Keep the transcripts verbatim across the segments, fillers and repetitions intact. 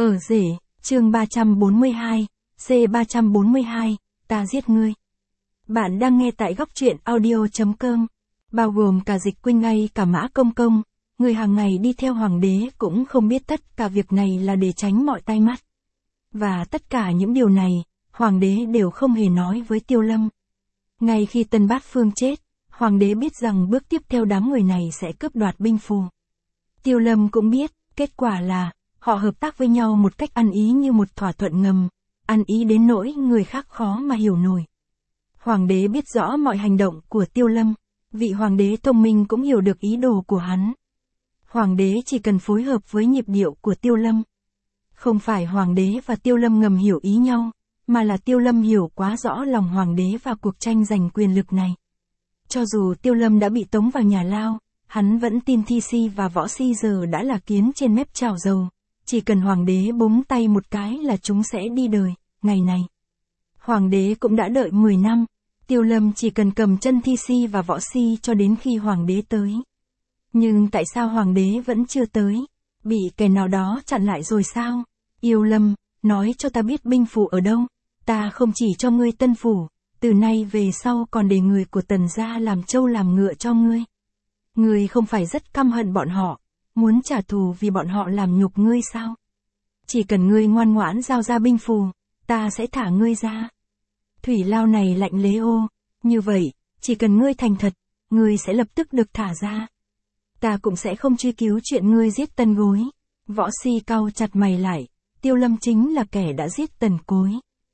Ở rể, chương ba trăm bốn mươi hai, C ba trăm bốn mươi hai, ta giết ngươi. Bạn đang nghe tại góc truyện audio.com, bao gồm cả Dịch Quỳnh ngay cả Mã Công Công, người hàng ngày đi theo hoàng đế cũng không biết tất cả việc này là để tránh mọi tai mắt. Và tất cả những điều này, hoàng đế đều không hề nói với Tiêu Lâm. Ngay khi Tân Bát Phương chết, hoàng đế biết rằng bước tiếp theo đám người này sẽ cướp đoạt binh phù. Tiêu Lâm cũng biết, kết quả là, họ hợp tác với nhau một cách ăn ý như một thỏa thuận ngầm, ăn ý đến nỗi người khác khó mà hiểu nổi. Hoàng đế biết rõ mọi hành động của Tiêu Lâm, vị hoàng đế thông minh cũng hiểu được ý đồ của hắn. Hoàng đế chỉ cần phối hợp với nhịp điệu của Tiêu Lâm. Không phải hoàng đế và Tiêu Lâm ngầm hiểu ý nhau, mà là Tiêu Lâm hiểu quá rõ lòng hoàng đế và cuộc tranh giành quyền lực này. Cho dù Tiêu Lâm đã bị tống vào nhà lao, hắn vẫn tin Thi Si và Võ Si giờ đã là kiến trên mép chảo dầu. Chỉ cần hoàng đế búng tay một cái là chúng sẽ đi đời, ngày này. Hoàng đế cũng đã đợi mười năm, Tiêu Lâm chỉ cần cầm chân Thi Si và Võ Si cho đến khi hoàng đế tới. Nhưng tại sao hoàng đế vẫn chưa tới? Bị kẻ nào đó chặn lại rồi sao? Yêu Lâm, nói cho ta biết binh phủ ở đâu, ta không chỉ cho ngươi tân phủ, từ nay về sau còn để người của Tần gia làm trâu làm ngựa cho ngươi. Ngươi không phải rất căm hận bọn họ, muốn trả thù vì bọn họ làm nhục ngươi sao? Chỉ cần ngươi ngoan ngoãn giao ra binh phù, ta sẽ thả ngươi ra. Thủy lao này lạnh lế ô, như vậy, chỉ cần ngươi thành thật, ngươi sẽ lập tức được thả ra. Ta cũng sẽ không truy cứu chuyện ngươi giết Tân Gối. Võ Si cau chặt mày lại, Tiêu Lâm chính là kẻ đã giết Tần Cối.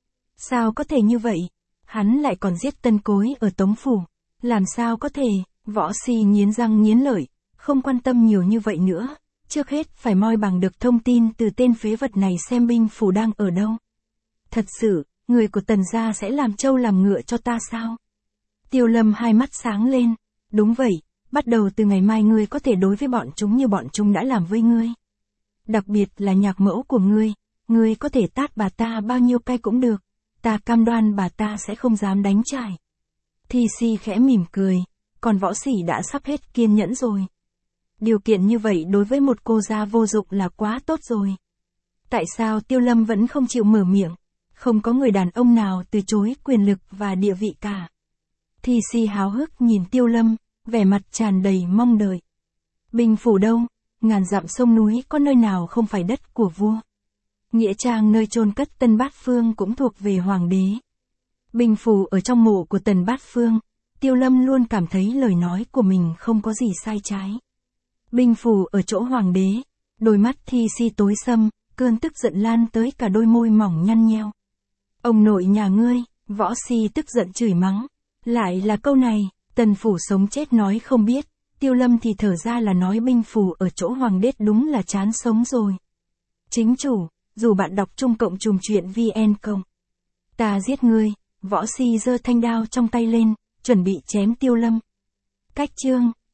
Sao có thể như vậy? Hắn lại còn giết Tân Cối ở Tống phủ. Làm sao có thể? Võ Si nghiến răng nghiến lợi, không quan tâm nhiều như vậy nữa. Trước hết phải moi bằng được thông tin từ tên phế vật này xem binh phủ đang ở đâu. Thật sự, người của Tần gia sẽ làm trâu làm ngựa cho ta sao? Tiêu Lâm hai mắt sáng lên. Đúng vậy, bắt đầu từ ngày mai ngươi có thể đối với bọn chúng như bọn chúng đã làm với ngươi. Đặc biệt là nhạc mẫu của ngươi, ngươi có thể tát bà ta bao nhiêu cay cũng được. Ta cam đoan bà ta sẽ không dám đánh trải. Thi Si khẽ mỉm cười, còn Võ Sỉ đã sắp hết kiên nhẫn rồi. Điều kiện như vậy đối với một cô gia vô dụng là quá tốt rồi. Tại sao Tiêu Lâm vẫn không chịu mở miệng? Không có người đàn ông nào từ chối quyền lực và địa vị cả. Thi Si háo hức nhìn Tiêu Lâm, vẻ mặt tràn đầy mong đợi. Binh phủ đâu? Ngàn dặm sông núi có nơi nào không phải đất của vua? Nghĩa trang nơi chôn cất Tân Bát Phương cũng thuộc về hoàng đế. Binh phủ ở trong mộ của Tần Bát Phương. Tiêu Lâm luôn cảm thấy lời nói của mình không có gì sai trái. Binh phủ ở chỗ hoàng đế. Đôi mắt Thi Si tối sầm, cơn tức giận lan tới cả đôi môi mỏng nhăn nheo. Ông nội nhà ngươi, Võ Si tức giận chửi mắng. Lại là câu này, Tần phủ sống chết nói không biết. Tiêu Lâm thì thở ra là nói binh phủ ở chỗ hoàng đế đúng là chán sống rồi. Chính chủ, dù bạn đọc chung cộng chùm chuyện vn công. Ta giết ngươi, Võ Si giơ thanh đao trong tay lên, chuẩn bị chém Tiêu Lâm. Cách chương